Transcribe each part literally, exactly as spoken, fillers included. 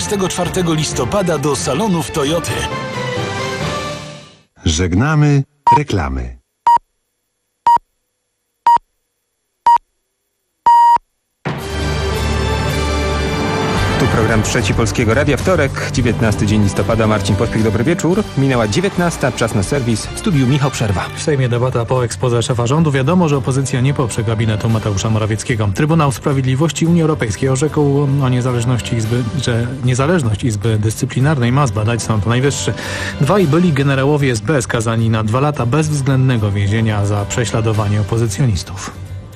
dwudziestego czwartego listopada do salonów Toyoty. Żegnamy reklamy. Tu program Trzeci Polskiego Radia, wtorek, dziewiętnasty dzień listopada. Marcin Pośpiech, dobry wieczór. Minęła dziewiętnasta, czas na serwis. W studiu Michał Przerwa. W Sejmie debata po exposé szefa rządu. Wiadomo, że opozycja nie poprze gabinetu Mateusza Morawieckiego. Trybunał Sprawiedliwości Unii Europejskiej orzekł o niezależności Izby, że niezależność Izby Dyscyplinarnej ma zbadać Sąd Najwyższy. Dwaj byli generałowie S B skazani na dwa lata bezwzględnego więzienia za prześladowanie opozycjonistów.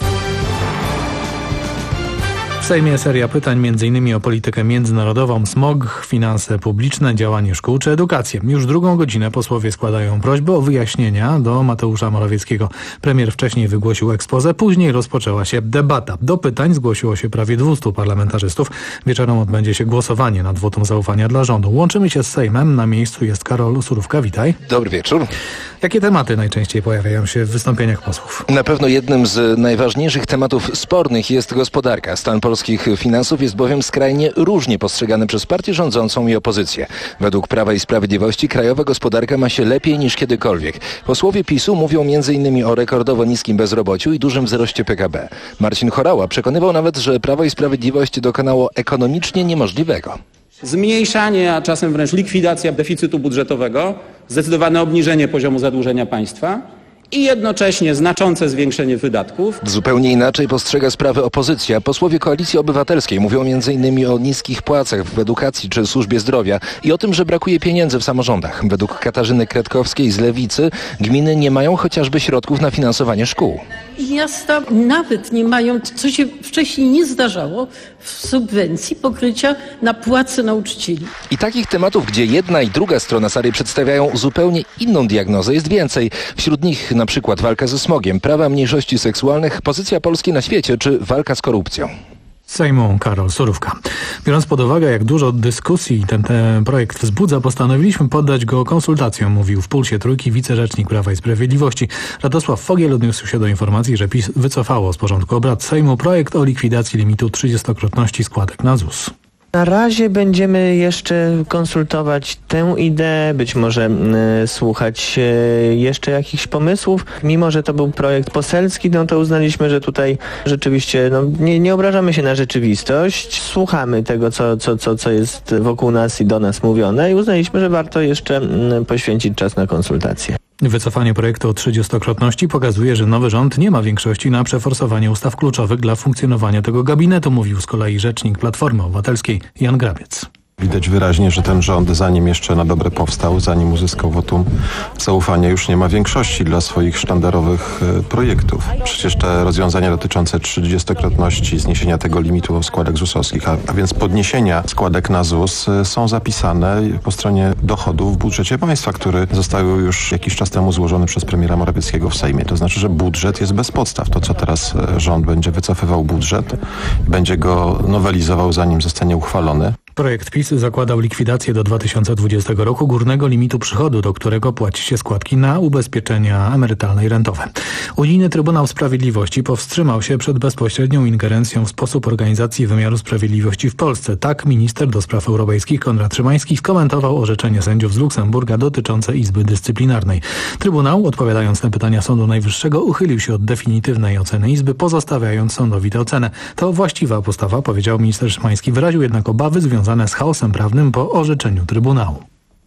W Sejmie seria pytań m.in. o politykę międzynarodową, smog, finanse publiczne, działanie szkół czy edukację. Już drugą godzinę posłowie składają prośbę o wyjaśnienia do Mateusza Morawieckiego. Premier wcześniej wygłosił exposé, później rozpoczęła się debata. Do pytań zgłosiło się prawie dwieście parlamentarzystów. Wieczorem odbędzie się głosowanie nad wotum zaufania dla rządu. Łączymy się z Sejmem. Na miejscu jest Karol Surówka. Witaj. Dobry wieczór. Jakie tematy najczęściej pojawiają się w wystąpieniach posłów? Na pewno jednym z najważniejszych tematów spornych jest gospodarka. Stan polskich finansów jest bowiem skrajnie różnie postrzegany przez partię rządzącą i opozycję. Według Prawa i Sprawiedliwości krajowa gospodarka ma się lepiej niż kiedykolwiek. Posłowie PiSu mówią m.in. o rekordowo niskim bezrobociu i dużym wzroście P K B. Marcin Horała przekonywał nawet, że Prawo i Sprawiedliwość dokonało ekonomicznie niemożliwego. Zmniejszanie, a czasem wręcz likwidacja deficytu budżetowego, zdecydowane obniżenie poziomu zadłużenia państwa i jednocześnie znaczące zwiększenie wydatków. Zupełnie inaczej postrzega sprawę opozycja. Posłowie Koalicji Obywatelskiej mówią m.in. o niskich płacach w edukacji czy służbie zdrowia i o tym, że brakuje pieniędzy w samorządach. Według Katarzyny Kretkowskiej z Lewicy gminy nie mają chociażby środków na finansowanie szkół. Miasta nawet nie mają, co się wcześniej nie zdarzało, w subwencji pokrycia na płace nauczycieli. I takich tematów, gdzie jedna i druga strona sali przedstawiają zupełnie inną diagnozę, jest więcej. Wśród nich na przykład walka ze smogiem, prawa mniejszości seksualnych, pozycja Polski na świecie czy walka z korupcją. Sejmu Karol Surówka. Biorąc pod uwagę, jak dużo dyskusji ten, ten projekt wzbudza, postanowiliśmy poddać go konsultacjom, mówił w Pulsie Trójki wicerzecznik Prawa i Sprawiedliwości. Radosław Fogiel odniósł się do informacji, że PiS wycofało z porządku obrad Sejmu projekt o likwidacji limitu trzydziestokrotności składek na Z U S. Na razie będziemy jeszcze konsultować tę ideę, być może y, słuchać y, jeszcze jakichś pomysłów. Mimo że to był projekt poselski, no to uznaliśmy, że tutaj rzeczywiście no, nie, nie obrażamy się na rzeczywistość. Słuchamy tego, co, co, co, co jest wokół nas i do nas mówione i uznaliśmy, że warto jeszcze y, poświęcić czas na konsultacje. Wycofanie projektu o trzydziestokrotności pokazuje, że nowy rząd nie ma większości na przeforsowanie ustaw kluczowych dla funkcjonowania tego gabinetu, mówił z kolei rzecznik Platformy Obywatelskiej Jan Grabiec. Widać wyraźnie, że ten rząd, zanim jeszcze na dobre powstał, zanim uzyskał wotum zaufania, już nie ma większości dla swoich sztandarowych e, projektów. Przecież te rozwiązania dotyczące trzydziestokrotności, zniesienia tego limitu składek Z U S-owskich, a, a więc podniesienia składek na Z U S e, są zapisane po stronie dochodów w budżecie państwa, który został już jakiś czas temu złożony przez premiera Morawieckiego w Sejmie. To znaczy, że budżet jest bez podstaw. To, co teraz e, rząd będzie wycofywał budżet, będzie go nowelizował, zanim zostanie uchwalony. Projekt PiS zakładał likwidację do dwa tysiące dwudziestego roku górnego limitu przychodu, do którego płaci się składki na ubezpieczenia emerytalne i rentowe. Unijny Trybunał Sprawiedliwości powstrzymał się przed bezpośrednią ingerencją w sposób organizacji wymiaru sprawiedliwości w Polsce. Tak minister do spraw europejskich Konrad Szymański skomentował orzeczenie sędziów z Luksemburga dotyczące Izby Dyscyplinarnej. Trybunał, odpowiadając na pytania Sądu Najwyższego, uchylił się od definitywnej oceny Izby, pozostawiając sądowi tę ocenę. To właściwa postawa, powiedział minister Szymański. Wyraził jednak obawy związane z chaosem prawnym po orzeczeniu Trybunału.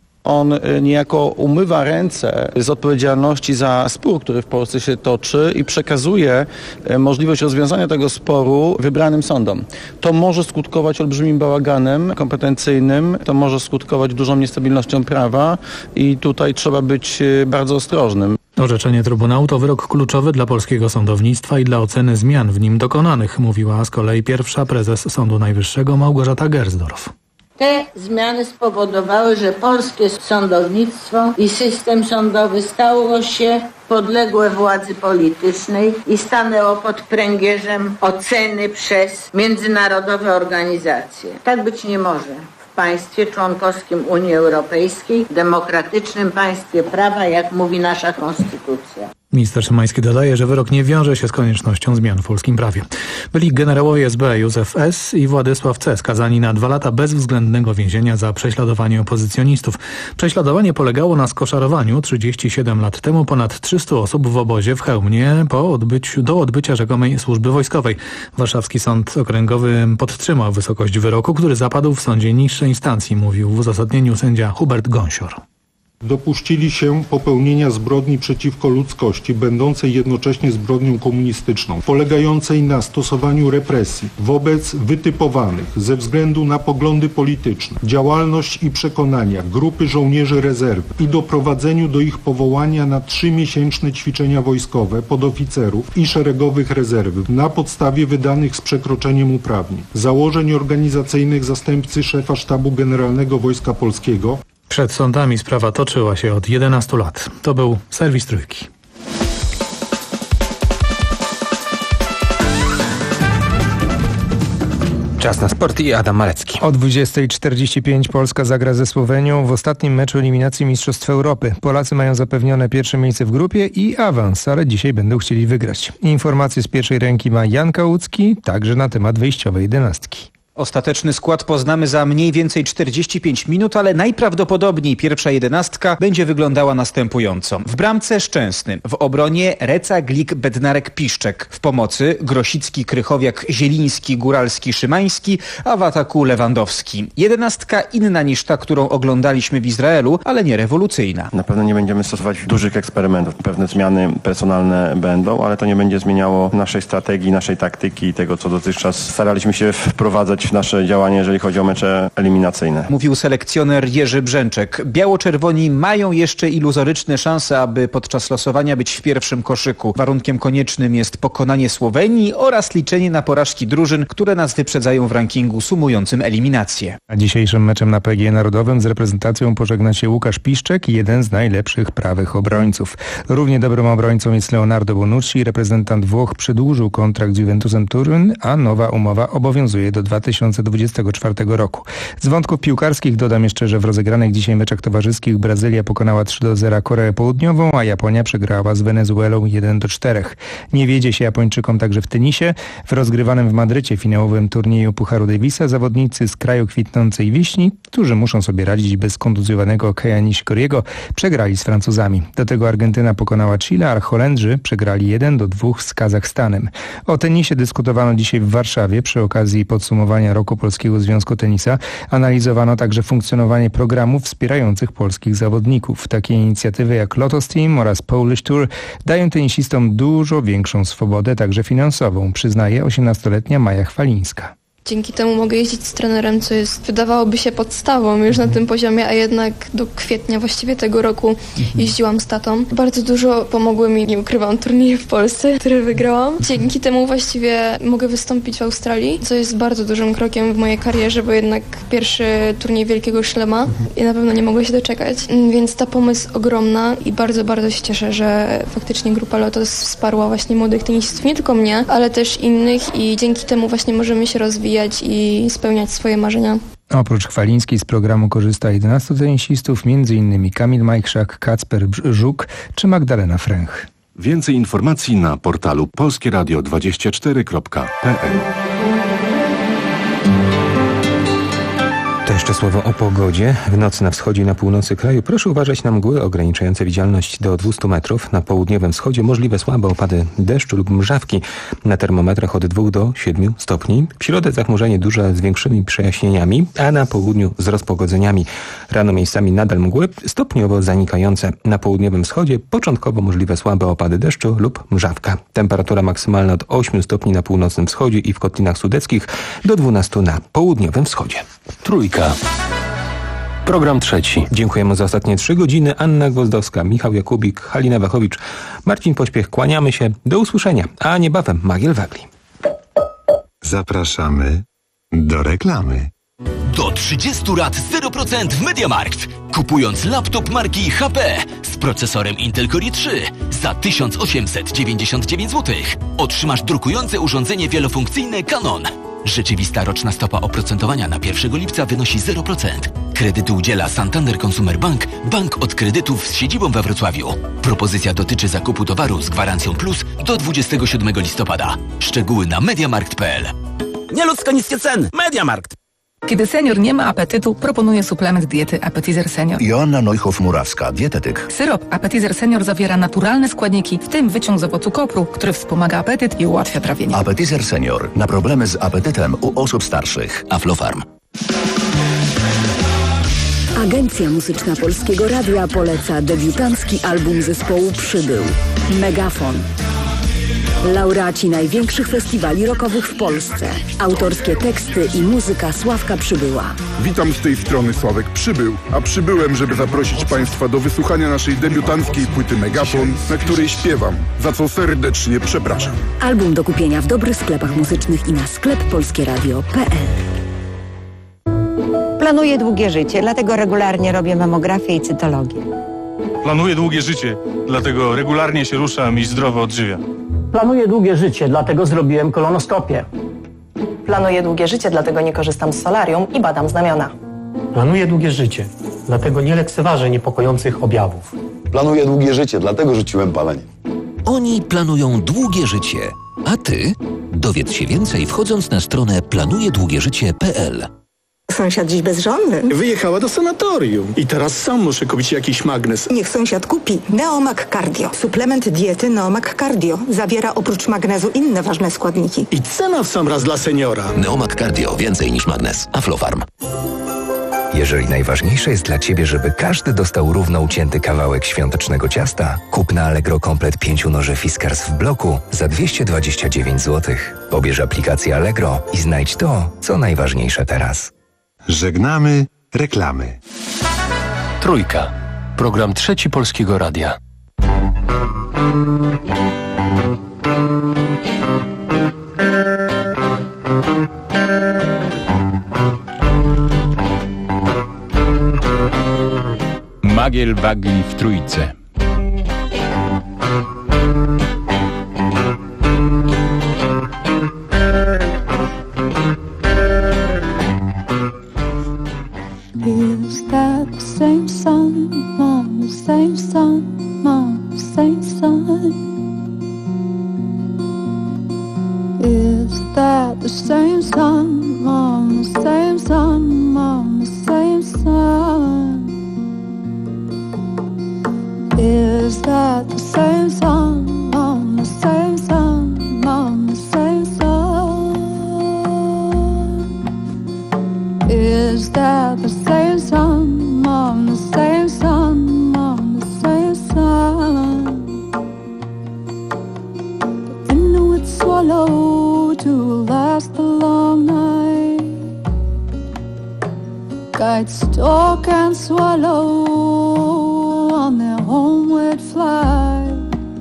On niejako umywa ręce z odpowiedzialności za spór, który w Polsce się toczy i przekazuje możliwość rozwiązania tego sporu wybranym sądom. To może skutkować olbrzymim bałaganem kompetencyjnym, to może skutkować dużą niestabilnością prawa i tutaj trzeba być bardzo ostrożnym. Orzeczenie Trybunału to wyrok kluczowy dla polskiego sądownictwa i dla oceny zmian w nim dokonanych, mówiła z kolei pierwsza prezes Sądu Najwyższego Małgorzata Gersdorf. Te zmiany spowodowały, że polskie sądownictwo i system sądowy stało się podległe władzy politycznej i stanęło pod pręgierzem oceny przez międzynarodowe organizacje. Tak być nie może. W państwie członkowskim Unii Europejskiej, demokratycznym państwie prawa, jak mówi nasza konstytucja. Minister Szymański dodaje, że wyrok nie wiąże się z koniecznością zmian w polskim prawie. Byli generałowie S B Józef S. i Władysław C. skazani na dwa lata bezwzględnego więzienia za prześladowanie opozycjonistów. Prześladowanie polegało na skoszarowaniu trzydzieści siedem lat temu ponad trzysta osób w obozie w Chełmie po odbyciu, do odbycia rzekomej służby wojskowej. Warszawski Sąd Okręgowy podtrzymał wysokość wyroku, który zapadł w sądzie niższej instancji, mówił w uzasadnieniu sędzia Hubert Gąsior. Dopuścili się popełnienia zbrodni przeciwko ludzkości, będącej jednocześnie zbrodnią komunistyczną, polegającej na stosowaniu represji wobec wytypowanych ze względu na poglądy polityczne, działalność i przekonania grupy żołnierzy rezerwy i doprowadzeniu do ich powołania na trzymiesięczne ćwiczenia wojskowe podoficerów i szeregowych rezerwy na podstawie wydanych z przekroczeniem uprawnień, założeń organizacyjnych zastępcy szefa Sztabu Generalnego Wojska Polskiego. Przed sądami sprawa toczyła się od jedenastu lat. To był serwis Trójki. Czas na sport i Adam Malecki. O dwudziestej czterdzieści pięć Polska zagra ze Słowenią w ostatnim meczu eliminacji Mistrzostw Europy. Polacy mają zapewnione pierwsze miejsce w grupie i awans, ale dzisiaj będą chcieli wygrać. Informacje z pierwszej ręki ma Jan Kałucki, także na temat wyjściowej jedenastki. Ostateczny skład poznamy za mniej więcej czterdzieści pięć minut, ale najprawdopodobniej pierwsza jedenastka będzie wyglądała następująco. W bramce Szczęsny, w obronie Reca, Glik, Bednarek, Piszczek. W pomocy Grosicki, Krychowiak, Zieliński, Góralski, Szymański, a w ataku Lewandowski. Jedenastka inna niż ta, którą oglądaliśmy w Izraelu, ale nie rewolucyjna. Na pewno nie będziemy stosować dużych eksperymentów. Pewne zmiany personalne będą, ale to nie będzie zmieniało naszej strategii, naszej taktyki i tego, co dotychczas staraliśmy się wprowadzać w nasze działanie, jeżeli chodzi o mecze eliminacyjne. Mówił selekcjoner Jerzy Brzęczek. Biało-czerwoni mają jeszcze iluzoryczne szanse, aby podczas losowania być w pierwszym koszyku. Warunkiem koniecznym jest pokonanie Słowenii oraz liczenie na porażki drużyn, które nas wyprzedzają w rankingu sumującym eliminację. A dzisiejszym meczem na P G Narodowym z reprezentacją pożegna się Łukasz Piszczek, jeden z najlepszych prawych obrońców. Równie dobrym obrońcą jest Leonardo Bonucci. Reprezentant Włoch przedłużył kontrakt z Juventusem Turyn, a nowa umowa obowiązuje do dwa tysiące dwudziestego czwartego roku. Z wątków piłkarskich dodam jeszcze, że w rozegranych dzisiaj meczach towarzyskich Brazylia pokonała trzy do zera Koreę Południową, a Japonia przegrała z Wenezuelą jeden do czterech. Nie wiedzie się Japończykom także w tenisie. W rozgrywanym w Madrycie finałowym turnieju Pucharu Davisa zawodnicy z kraju kwitnącej wiśni, którzy muszą sobie radzić bez kontuzjowanego Keia Nishikoriego, przegrali z Francuzami. Do tego Argentyna pokonała Chile, a Holendrzy przegrali jeden do dwóch z Kazachstanem. O tenisie dyskutowano dzisiaj w Warszawie przy okazji podsumowania roku Polskiego Związku Tenisa. Analizowano także funkcjonowanie programów wspierających polskich zawodników. Takie inicjatywy jak Lotos Team oraz Polish Tour dają tenisistom dużo większą swobodę, także finansową, przyznaje osiemnastoletnia Maja Chwalińska. Dzięki temu mogę jeździć z trenerem, co jest, wydawałoby się, podstawą już na tym poziomie, a jednak do kwietnia właściwie tego roku jeździłam z tatą. Bardzo dużo pomogły mi, nie ukrywam, turnieje w Polsce, które wygrałam. Dzięki temu właściwie mogę wystąpić w Australii, co jest bardzo dużym krokiem w mojej karierze, bo jednak pierwszy turniej Wielkiego Szlema i na pewno nie mogę się doczekać. Więc ta pomoc jest ogromna i bardzo, bardzo się cieszę, że faktycznie grupa Lotos wsparła właśnie młodych tenisistów, nie tylko mnie, ale też innych i dzięki temu właśnie możemy się rozwijać i spełniać swoje marzenia. Oprócz Chwalińskiej z programu korzysta jedenastu tenisistów, między innymi Kamil Majchrzak, Kacper Żuk czy Magdalena Fręch. Więcej informacji na portalu polskie radio dwadzieścia cztery kropka p l. To jeszcze słowo o pogodzie. W nocy na wschodzie i na północy kraju proszę uważać na mgły ograniczające widzialność do dwieście metrów. Na południowym wschodzie możliwe słabe opady deszczu lub mrzawki. Na termometrach od dwóch do siedmiu stopni. W środę zachmurzenie duże z większymi przejaśnieniami, a na południu z rozpogodzeniami. Rano miejscami nadal mgły, stopniowo zanikające. Na południowym wschodzie początkowo możliwe słabe opady deszczu lub mrzawka. Temperatura maksymalna od ośmiu stopni na północnym wschodzie i w Kotlinach Sudeckich do dwunastu na południowym wschodzie. Trójka. Program trzeci. Dziękujemy za ostatnie trzy godziny. Anna Gwozdowska, Michał Jakubik, Halina Wachowicz, Marcin Pośpiech. Kłaniamy się. Do usłyszenia. A niebawem Magiel Wagli. Zapraszamy do reklamy. Do trzydziestu lat zero procent w MediaMarkt. Kupując laptop marki H P z procesorem Intel Core i trzy za tysiąc osiemset dziewięćdziesiąt dziewięć złotych otrzymasz drukujące urządzenie wielofunkcyjne Canon. Rzeczywista roczna stopa oprocentowania na pierwszego lipca wynosi zero procent. Kredytu udziela Santander Consumer Bank, bank od kredytów z siedzibą we Wrocławiu. Propozycja dotyczy zakupu towaru z gwarancją plus do dwudziestego siódmego listopada. Szczegóły na mediamarkt kropka p l. Nieludzko niskie ceny. Mediamarkt. Kiedy senior nie ma apetytu, proponuję suplement diety Appetizer Senior. Joanna Neuhoff-Murawska, dietetyk. Syrop Appetizer Senior zawiera naturalne składniki, w tym wyciąg z owocu kopru, który wspomaga apetyt i ułatwia trawienie. Appetizer Senior. Na problemy z apetytem u osób starszych. Aflofarm. Agencja Muzyczna Polskiego Radia poleca debiutancki album zespołu Przybył. Megafon. Laureaci największych festiwali rockowych w Polsce. Autorskie teksty i muzyka Sławka Przybyła. Witam z tej strony Sławek Przybył, a przybyłem, żeby zaprosić Państwa do wysłuchania naszej debiutanckiej płyty Megafon, na której śpiewam, za co serdecznie przepraszam. Album do kupienia w dobrych sklepach muzycznych i na sklep polskieradio kropka p l. Planuję długie życie, dlatego regularnie robię mamografię i cytologię. Planuję długie życie, dlatego regularnie się ruszam i zdrowo odżywiam. Planuję długie życie, dlatego zrobiłem kolonoskopię. Planuję długie życie, dlatego nie korzystam z solarium i badam znamiona. Planuję długie życie, dlatego nie lekceważę niepokojących objawów. Planuję długie życie, dlatego rzuciłem palenie. Oni planują długie życie, a ty dowiedz się więcej wchodząc na stronę planuję długie życie kropka p l. Sąsiad dziś bezżonny. Wyjechała do sanatorium i teraz sam muszę kupić jakiś magnes. Niech sąsiad kupi Neomag Cardio. Suplement diety Neomag Cardio zawiera oprócz magnezu inne ważne składniki. I cena w sam raz dla seniora. Neomag Cardio. Więcej niż magnes. Aflofarm. Jeżeli najważniejsze jest dla Ciebie, żeby każdy dostał równo ucięty kawałek świątecznego ciasta, kup na Allegro komplet pięciu noży Fiskars w bloku za dwieście dwadzieścia dziewięć złotych. Pobierz aplikację Allegro i znajdź to, co najważniejsze teraz. Żegnamy reklamy. Trójka. Program Trzeci Polskiego Radia. Magiel Bagli w Trójce. Is that the same sun, mom, the same sun, mom, the same sun? Is that the same sun, mom, the same sun, mom, the same sun? Is that the same sun, mom, the same sun, mom, the same sun? Is that the same sun, mom, the same sun, mom, the same sun? The winter would swallow to last the long night. Guides stalk and swallow on their homeward flight.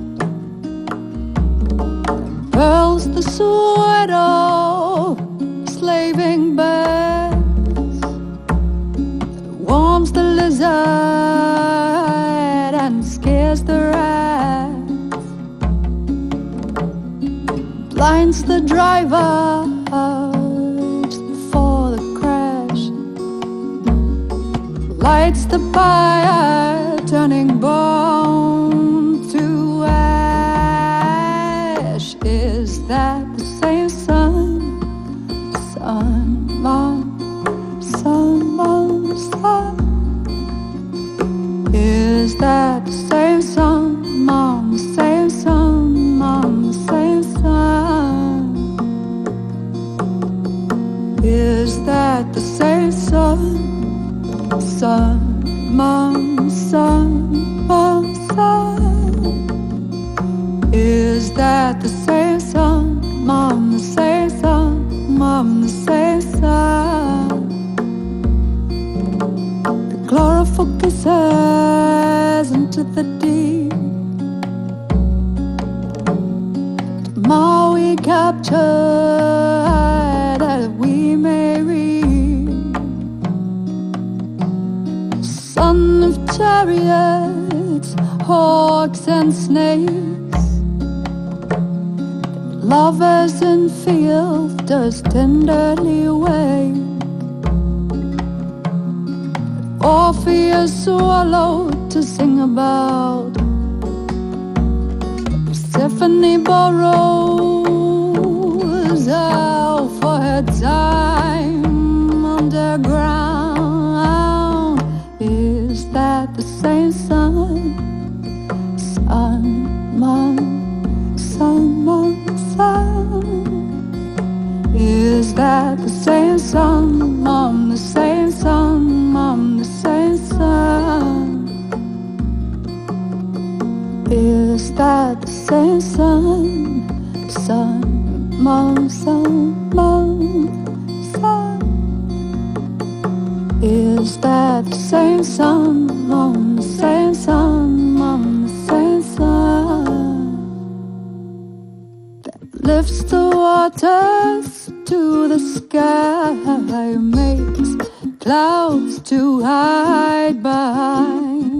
Pearls the sweat of slaving birds, warms the lizard and scares the rats, blinds the drivers before the crash, lights the fire, turning bone to ash. Is that the same sun, sun, mom, sun, mom, sun? Is that the same sun, mom, the same sun, mom, the same sun? Is that the same sun, sun, mom, sun, mom, sun? Is that the same sun, mom, the same sun, mom, the same sun? The chlorophyll kisses into the deep. Tomorrow we captured that we may read. Son of chariots, hawks and snakes, Lovers in fields does tenderly wave. Orpheus swallowed to sing about. Persephone borrows out for her time underground. Is that the same sun? Sun, mom, sun, mom, sun. Is that the same sun, mom, the same sun, mom, the same sun? Is that the same sun, sun, mom, sun, mom, sun? Is that the same sun, mom, the same sun, mom, the same sun? That lifts the waters to the sky, makes clouds to hide behind.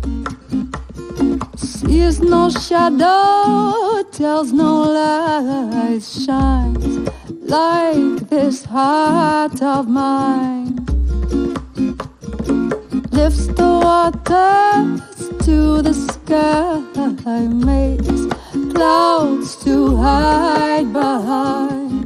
Sees no shadow, tells no lies, shines like this heart of mine. Lifts the waters to the sky, makes clouds to hide behind.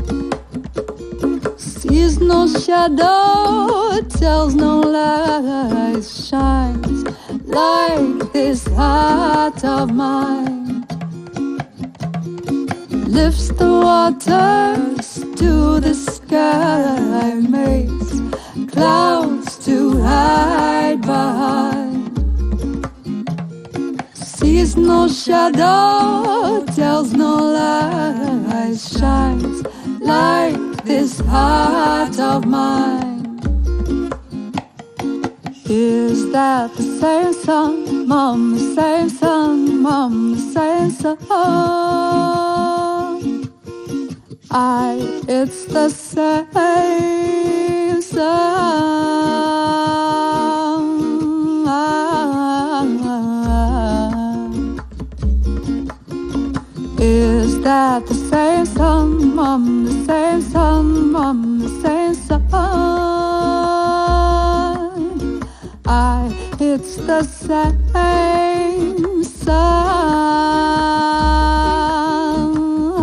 Sees no shadow, tells no lies, shines like this heart of mine. Lifts the waters to the sky, makes clouds to hide behind. Sees no shadow, tells no lies, shines like this heart of mine. Is that the same sun, mom, the same sun, mom, the same sun? I, it's the same sun. Is that the same sun, mom, the same sun, mom, the same sun? I, it's the same sun.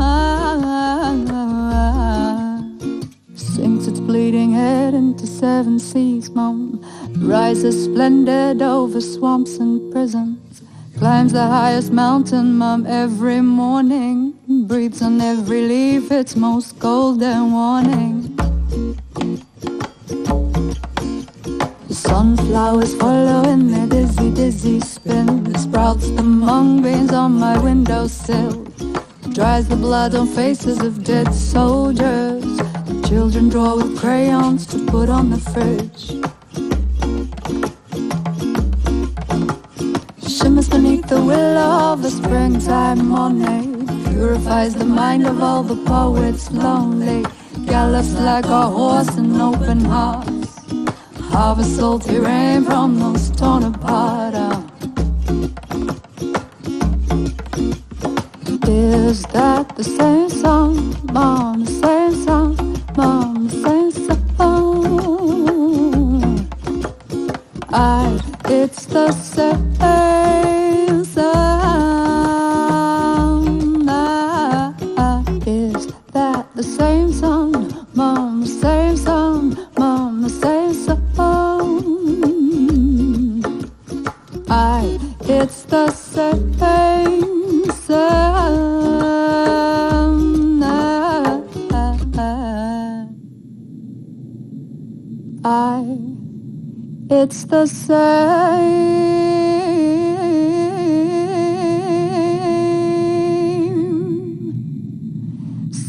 Sinks its bleeding head into seven seas, mom. Rises splendid over swamps and prisons. Climbs the highest mountain, mom, every morning. Breathes on every leaf its most golden warning. The sunflowers follow in their dizzy, dizzy spin. Sprouts the mung beans on my windowsill. Dries the blood on faces of dead soldiers. The children draw with crayons to put on the fridge. Shimmers beneath the willow of the springtime morning. Purifies the mind of all the poets lonely. Gallops like a horse in open hearts. Harvest salty rain from those torn apart. uh. Is that the same song, mom, the same song, mom, the same song? I, it's the same song. I, I, is that the same song, mom, the same song, mom, the same song? I, it's the same song. I, it's the same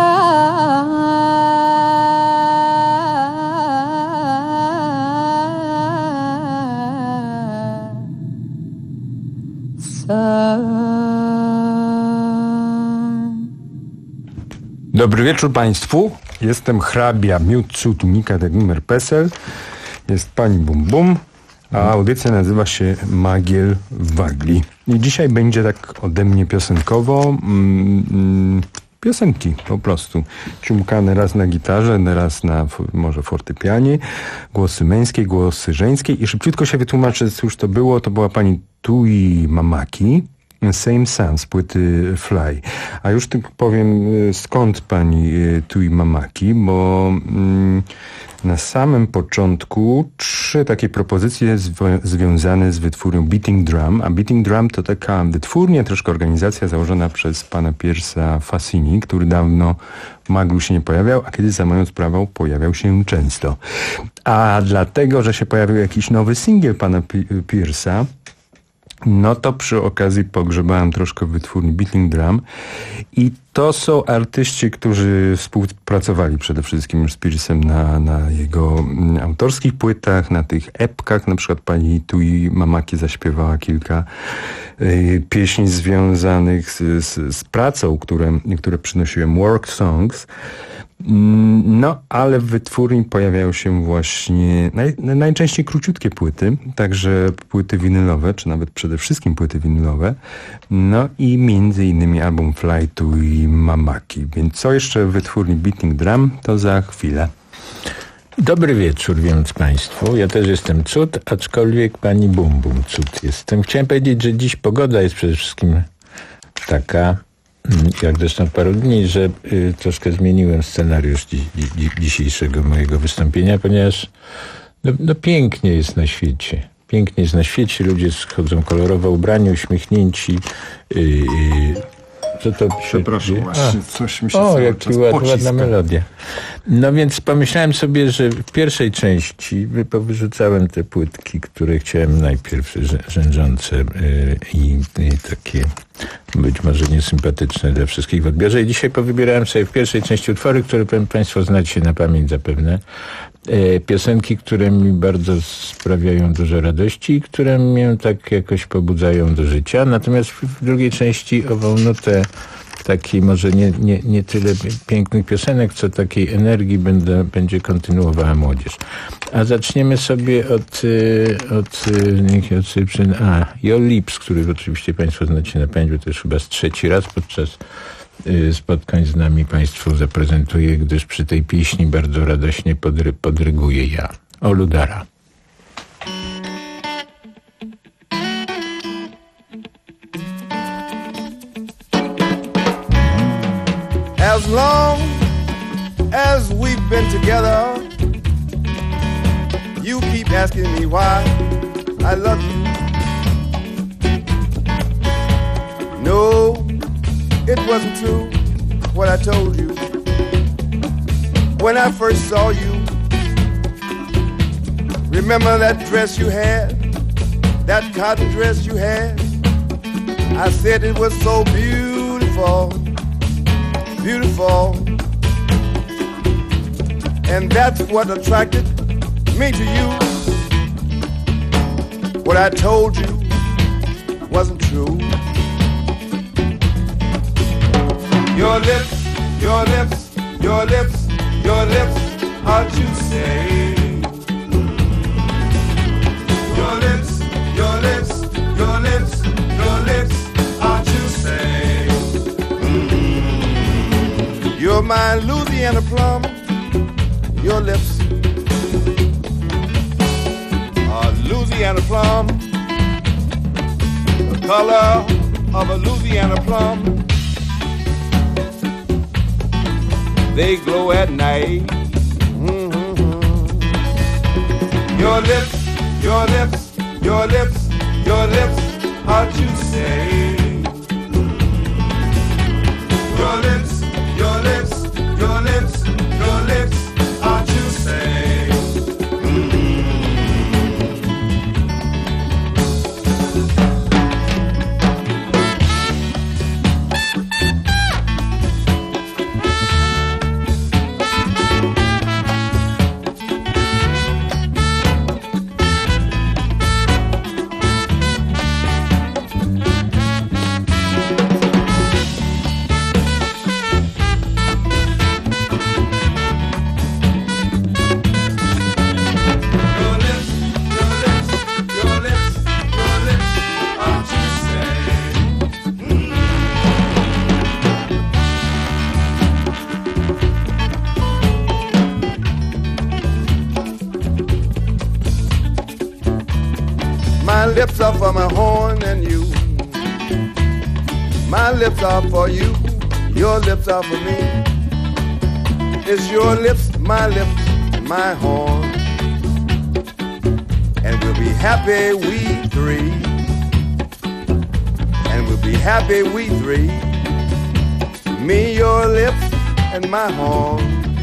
Dobry wieczór Państwu. Jestem hrabia Miód, Cud, Tunika, tak numer PESEL. Jest pani Bum Bum, a audycja nazywa się Magiel w Wagli. I dzisiaj będzie tak ode mnie piosenkowo. Mm, piosenki po prostu. Ciumkane raz na gitarze, raz na może fortepianie, głosy męskie, głosy żeńskie i szybciutko się wytłumaczę, cóż to było. To była pani Tui Mamaki, Same Sun z płyty Fly. A już tylko powiem, skąd pani Tui Mamaki, bo mm, na samym początku trzy takie propozycje zwo- związane z wytwórnią Beating Drum, a Beating Drum to taka wytwórnia, troszkę organizacja założona przez pana Pierce'a Fassini, który dawno w Maglu się nie pojawiał, a kiedy za moją sprawą pojawiał się często. A dlatego, że się pojawił jakiś nowy singiel pana P- Pierce'a, no to przy okazji pogrzebałem troszkę w wytwórni Beating Drum i to są artyści, którzy współpracowali przede wszystkim już z Pierce'em na, na jego mm, autorskich płytach, na tych epkach. Na przykład pani Tui Mamaki zaśpiewała kilka y, pieśni związanych z, z, z pracą, które, które przynosiłem, work songs. No, ale w wytwórni pojawiają się właśnie naj, najczęściej króciutkie płyty, także płyty winylowe, czy nawet przede wszystkim płyty winylowe. No i między innymi album Fly Tui Mamaki. Więc co jeszcze w wytwórni Beating Drum, to za chwilę. Dobry wieczór, więc państwu. Ja też jestem cud, aczkolwiek pani Bum Bum cud jestem. Chciałem powiedzieć, że dziś pogoda jest przede wszystkim taka, jak zresztą paru dni, że y, troszkę zmieniłem scenariusz dzi, dzi, dzisiejszego mojego wystąpienia, ponieważ no, no pięknie jest na świecie. Pięknie jest na świecie, ludzie schodzą kolorowo ubrani, uśmiechnięci. Y, y, co to Przepraszam, właśnie coś mi się O, cały jaka czas ładna, pociska. ładna melodia. No więc pomyślałem sobie, że w pierwszej części powyrzucałem te płytki, które chciałem najpierw rzędzące yy, i, i takie być może niesympatyczne dla wszystkich w odbiorze. I dzisiaj powybierałem sobie w pierwszej części utwory, które państwo znacie na pamięć zapewne. Yy, piosenki, które mi bardzo sprawiają dużo radości i które mnie tak jakoś pobudzają do życia. Natomiast w drugiej części ową nutę takiej może nie, nie, nie tyle pięknych piosenek, co takiej energii będę, będzie kontynuowała młodzież. A zaczniemy sobie od, od, niech ja sobie przyn... A, Your Lips, który oczywiście państwo znacie na pamięć, bo to już chyba z trzeci raz podczas spotkań z nami państwu zaprezentuję, gdyż przy tej pieśni bardzo radośnie podry, podryguję ja. Olu Dara. As long as we've been together, you keep asking me why I love you. No, it wasn't true what I told you when I first saw you. Remember that dress you had, that cotton dress you had? I said it was so beautiful, beautiful. And that's what attracted me to you. What I told you wasn't true. Your lips, your lips, your lips, your lips are juicy. Your lips, your lips, your lips, your lips are juicy. Mm-hmm. You're my Louisiana plum. Your lips are Louisiana plum. The color of a Louisiana plum. They glow at night. Mm-hmm. Your lips, your lips, your lips, your lips are juicy. Your lips, your lips, your lips, your lips are juicy. Mm-hmm. My lips are for my horn and you. My lips are for you. Your lips are for me. It's your lips, my lips, my horn. And we'll be happy, we three. And we'll be happy, we three. Me, your lips, and my horn.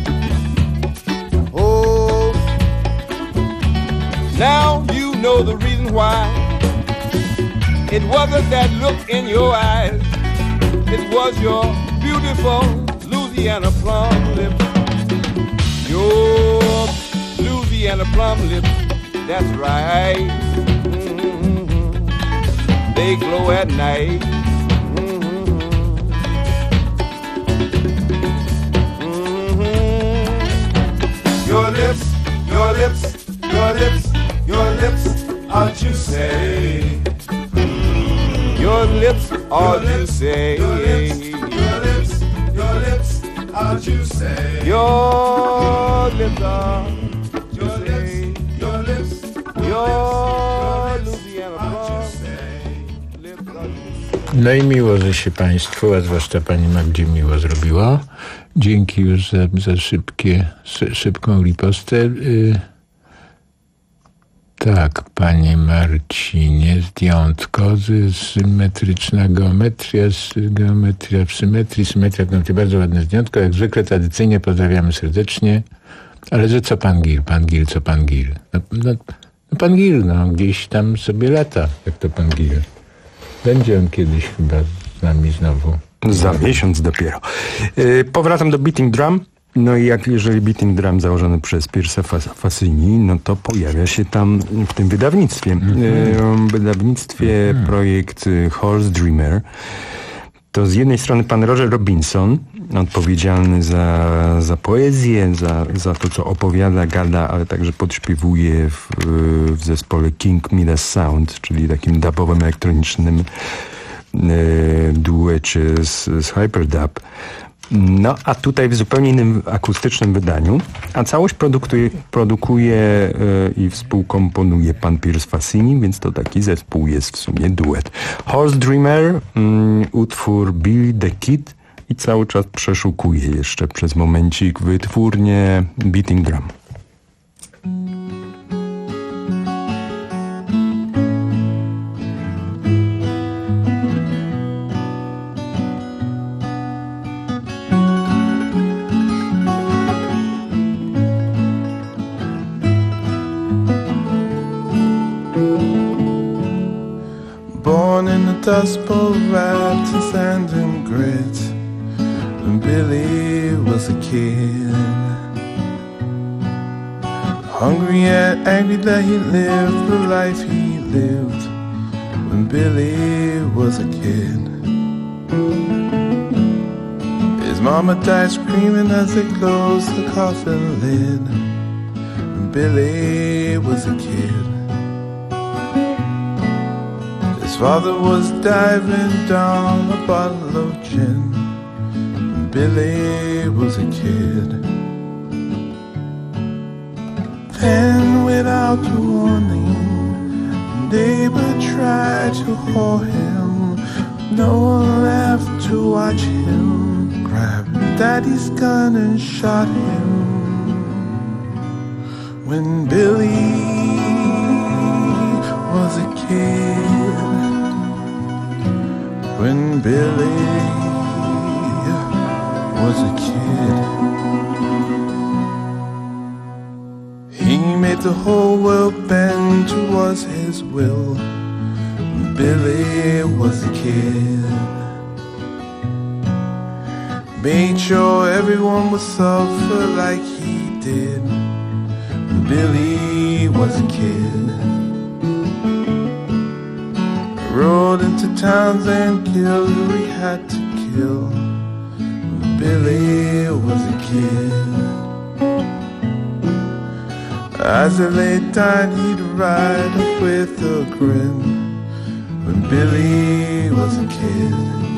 Oh, now you know the reason why. It wasn't that look in your eyes. It was your beautiful Louisiana plum lips. Your Louisiana plum lips, that's right. Mm-hmm. They glow at night. Mm-hmm. Mm-hmm. Your lips, your lips, your lips, your lips are juicy. Your lips are juicy. Your lips, your lips, your lips are juicy. Your lips are juicy. Your lips, your Louisiana lips are juicy. No i miło, że się Państwu, a zwłaszcza Pani Magdzie miło zrobiło. Dzięki już za, za szybkie, szy, szybką ripostę. Y Tak, Panie Marcinie, zdjątko, symetryczna geometria, geometria w symetrii, symetria, geometria, bardzo ładne zdjątko, jak zwykle tradycyjnie pozdrawiamy serdecznie, ale że co Pan Gil, Pan Gil, co Pan Gil? No, no, no Pan Gil, no, gdzieś tam sobie lata, jak to Pan Gil. Będzie on kiedyś chyba z nami znowu. Za miesiąc dopiero. Yy, powracam do Beating Drum. No i jak jeżeli Beating Drum założony przez Pierce'a Fassini, no to pojawia się tam w tym wydawnictwie. Mm-hmm. W wydawnictwie mm-hmm. projekt Horse Dreamer. To z jednej strony pan Roger Robinson, odpowiedzialny za, za poezję, za, za to, co opowiada, gada, ale także podśpiewuje w, w zespole King Midas Sound, czyli takim dubowym, elektronicznym e, duecie z, z Hyperdub. No, a tutaj w zupełnie innym akustycznym wydaniu, a całość produkuje, produkuje yy, i współkomponuje pan Pierce Fassini, więc to taki zespół jest w sumie duet. Horse Dreamer, yy, utwór Billy the Kid i cały czas przeszukuje jeszcze przez momencik wytwórnię Beating Drum. Dust bowl wrapped in sand and grit when Billy was a kid. Hungry and angry that he lived the life he lived when Billy was a kid. His mama died screaming as they closed the coffin lid when Billy was a kid. His father was diving down a bottle of gin when Billy was a kid. Then without warning, a neighbor tried to whore him. No one left to watch him. Grabbed daddy's gun and shot him when Billy was a kid. When Billy was a kid, he made the whole world bend towards his will. When Billy was a kid, made sure everyone would suffer like he did. When Billy was a kid, rode into towns and killed who he had to kill when Billy was a kid. As they lay down, he'd ride up with a grin when Billy was a kid.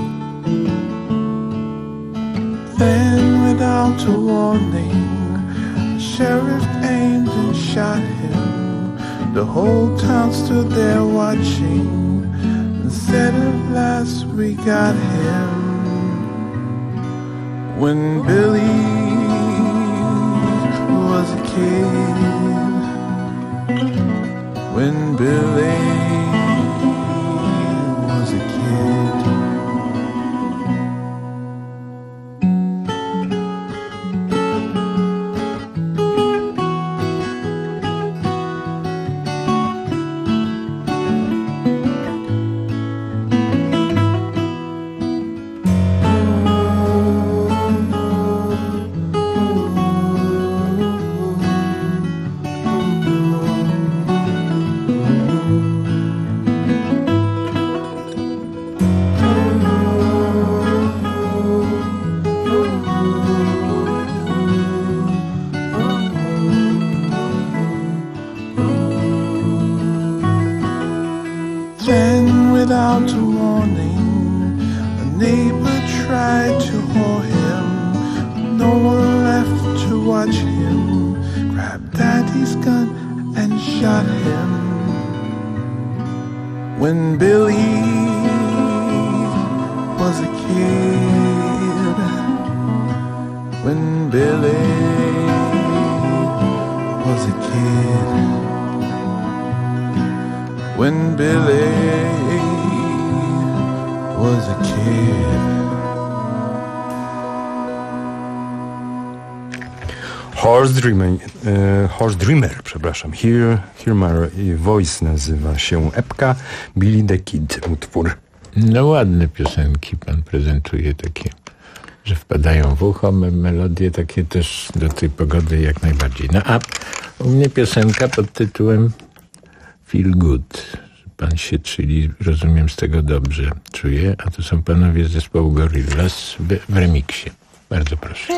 Then, without a warning, the sheriff aimed and shot him The whole town stood there watching and said at last we got him. When Billy was a kid, when Billy was a kid. Without a warning, a neighbor tried to haul him. No one left to watch him. Grabbed Daddy's gun and shot him. When Billy was a kid, when Billy was a kid, when Billy was a kid. Horse Dreamer, e, Horse Dreamer, przepraszam. Hear, Hear My Voice nazywa się epka. Billy the Kid utwór. No ładne piosenki pan prezentuje, takie, że wpadają w ucho, melodie takie też do tej pogody jak najbardziej. No a u mnie piosenka pod tytułem Feel Good. Pan się, czyli rozumiem, z tego dobrze czuje, a to są panowie z zespołu Gorillaz w, w remiksie. Bardzo proszę.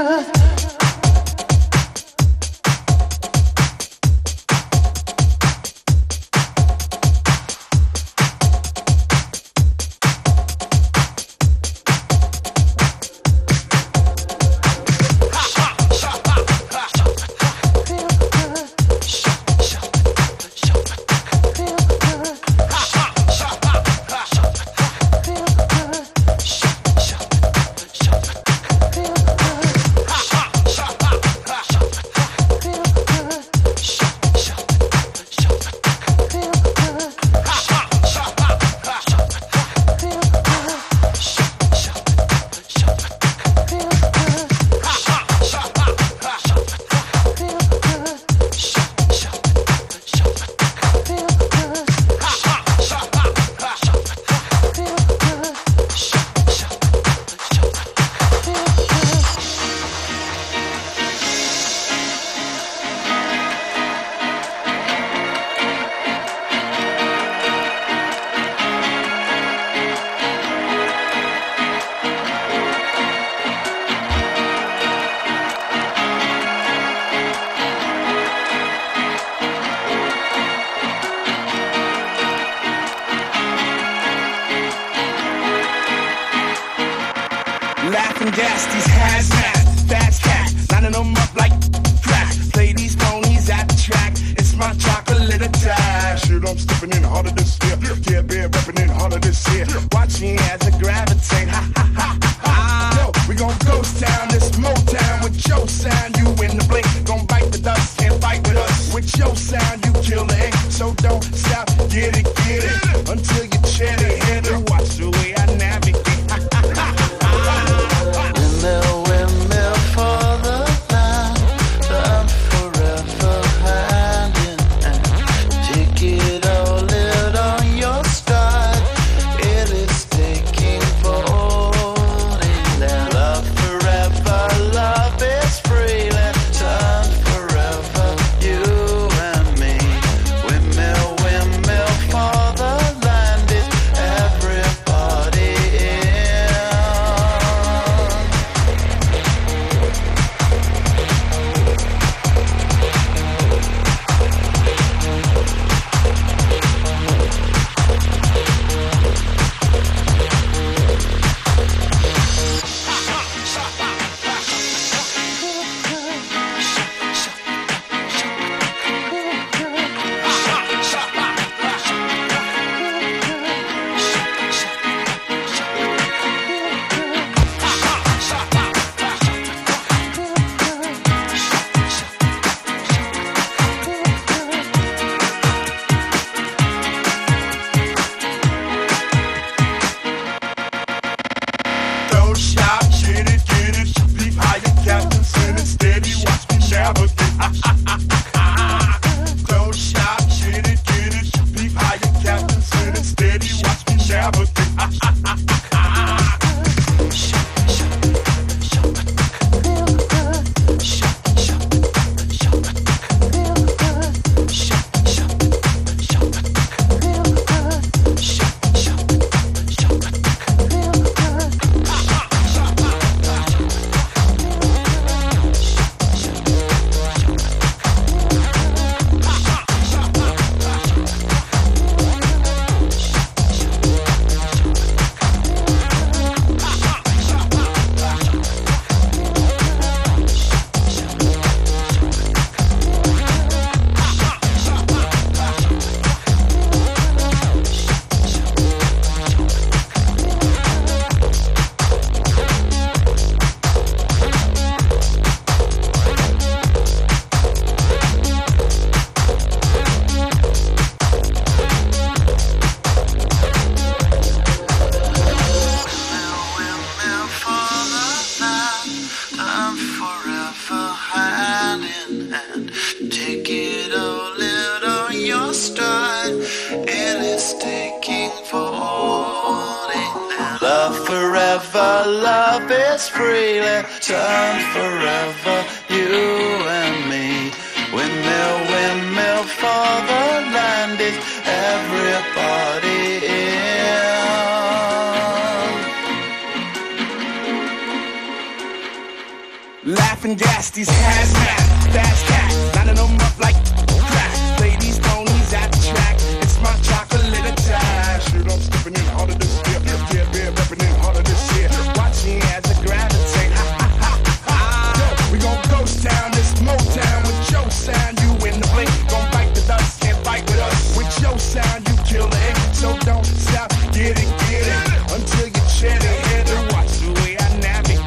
Laughing gas, these hazmat, fast cat, lining them up like crack. Play these ponies at the track, it's my chocolate attack. Shit, I'm stepping in harder this year. Yeah, bear repping in harder this year. Watching as I gravitate, ha ha ha ha. Yo, we gon' ghost town, this Motown with your sound. You in the blink, gon' bite the dust, can't fight with us. With your sound, you kill the ink, so don't stop, get it, get it, until you chat it, hit it. Watch the way I navigate. Windmill, windmill for the land, and forever hand in hand. Take it all, live on your stride. It is taking folding down. Love forever, love is free. Let's turn forever, you and me. Windmill, windmill. your stride. It is taking for holding now. Love forever, love is freely turn forever, you and me. Windmill, windmill for the land is everybody in. Laughing gas, these hazmat, fast cat, lining them up like crack. Play these ponies at the track. It's my chocolate attack. Shoot, I'm stepping in harder this year. Yeah, beer repping in harder this year. Watching as I gravitate. Ha ha ha ha. Yo, we gon' ghost town, this Motown with your sound. You in the blink, gon' bite the dust, can't fight with us. With your sound, you kill the ink. So don't stop, get it, get it, until you chat it, hit it. Watch the way I navigate.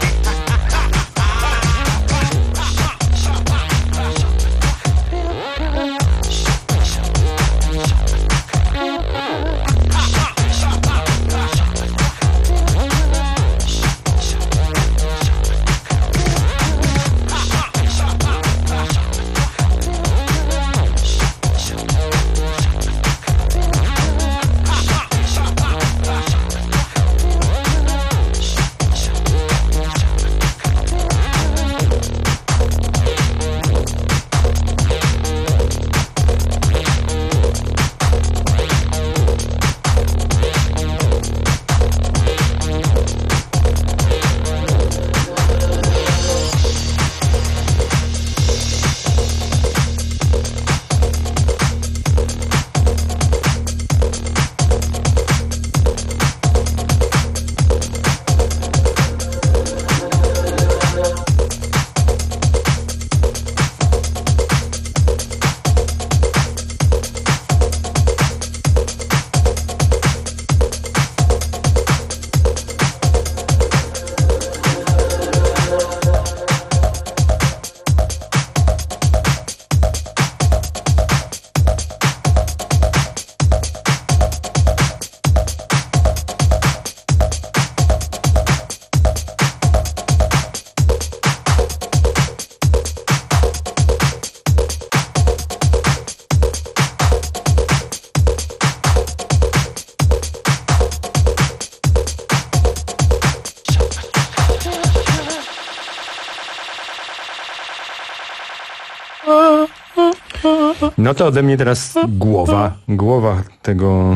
No to ode mnie teraz głowa, głowa tego,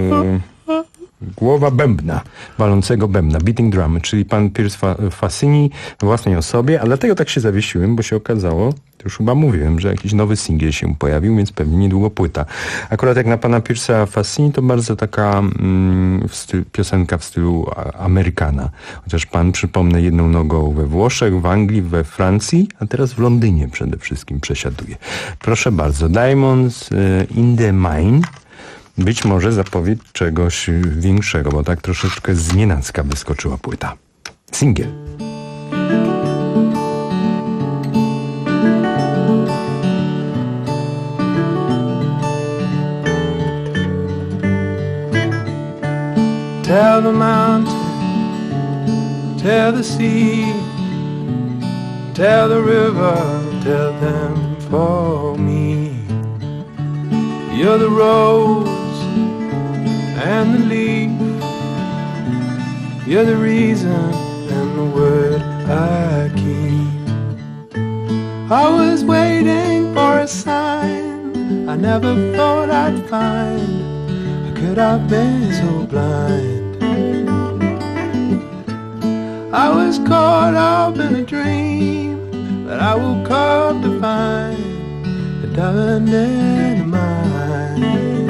y, głowa bębna, walącego bębna, beating drum, czyli pan Piers Fassini w własnej osobie, a dlatego tak się zawiesiłem, bo się okazało, to już chyba mówiłem, że jakiś nowy singiel się pojawił, więc pewnie niedługo płyta. Akurat jak na pana Piersa Fassini, to bardzo taka mm, w styl, piosenka w stylu Amerykana. Chociaż pan, przypomnę, jedną nogą we Włoszech, w Anglii, we Francji, a teraz w Londynie przede wszystkim przesiaduje. Proszę bardzo, Diamonds in the Mine. Być może zapowiedź czegoś większego, bo tak troszeczkę znienacka wyskoczyła płyta. Singiel. Tell the mountain, tell the sea, tell the river, tell them for me. You're the rose and the leaf, you're the reason and the word I keep. I was waiting for a sign I never thought I'd find. How could I be so blind? I was caught up in a dream that I woke up to find a diamond in mine.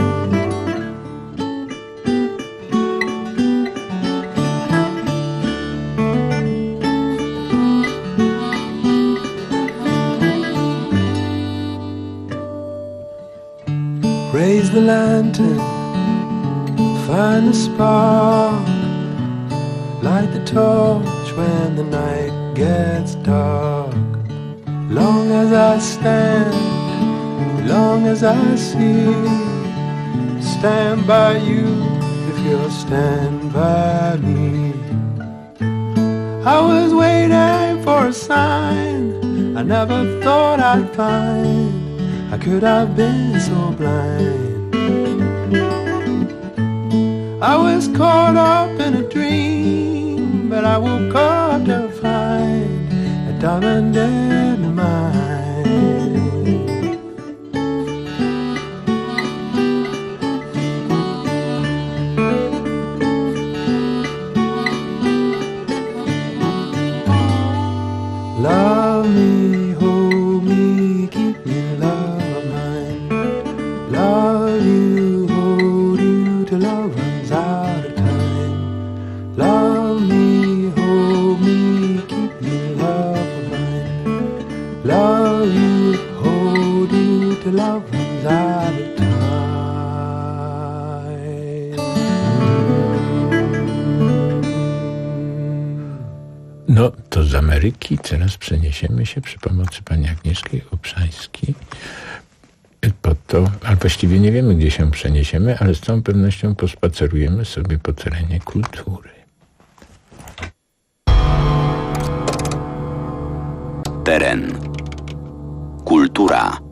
Raise the lantern, find the spark, light the torch when the night gets dark. Long as I stand, long as I see, stand by you if you'll stand by me. I was waiting for a sign I never thought I'd find. How could I have been so blind? I was caught up in a dream, but I woke up to find a diamond in the mine. Love me, hold me, keep me, love of mine. Love you, hold you till love runs out of time. Love me, hold me, keep me, love of mine. Love you, hold you till love runs out of time. No, to z Ameryki teraz przeniesiemy się przy pomocy pani Agnieszki Obszańskiej po to, a właściwie nie wiemy, gdzie się przeniesiemy, ale z całą pewnością pospacerujemy sobie po terenie kultury. Teren. Kultura.